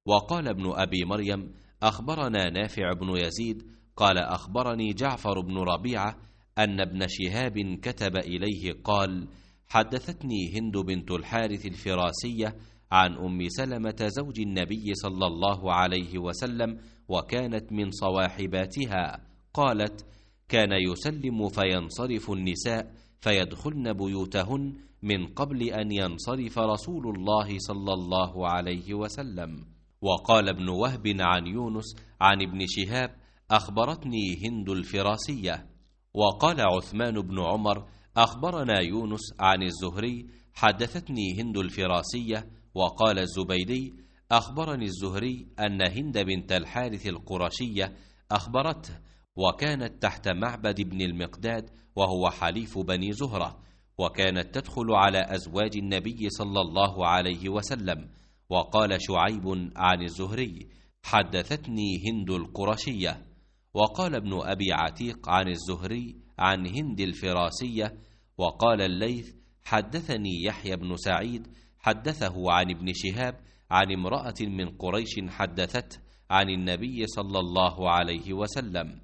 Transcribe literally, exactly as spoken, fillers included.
وقال ابن أبي مريم أخبرنا نافع بن يزيد قال أخبرني جعفر بن ربيعة أن ابن شهاب كتب إليه قال: حدثتني هند بنت الحارث الفراسية عن أم سلمة زوج النبي صلى الله عليه وسلم، وكانت من صواحباتها، قالت: كان يسلم فينصرف النساء فيدخلن بيوتهن من قبل أن ينصرف رسول الله صلى الله عليه وسلم. وقال ابن وهب عن يونس عن ابن شهاب أخبرتني هند الفراسية. وقال عثمان بن عمر أخبرنا يونس عن الزهري حدثتني هند الفراسية. وقال الزبيدي أخبرني الزهري أن هند بنت الحارث القرشية أخبرته، وكانت تحت معبد بن المقداد وهو حليف بني زهرة، وكانت تدخل على أزواج النبي صلى الله عليه وسلم. وقال شعيب عن الزهري حدثتني هند القرشية. وقال ابن أبي عتيق عن الزهري عن هند الفراسية. وقال الليث حدثني يحيى بن سعيد حدثه عن ابن شهاب عن امرأة من قريش حدثته عن النبي صلى الله عليه وسلم.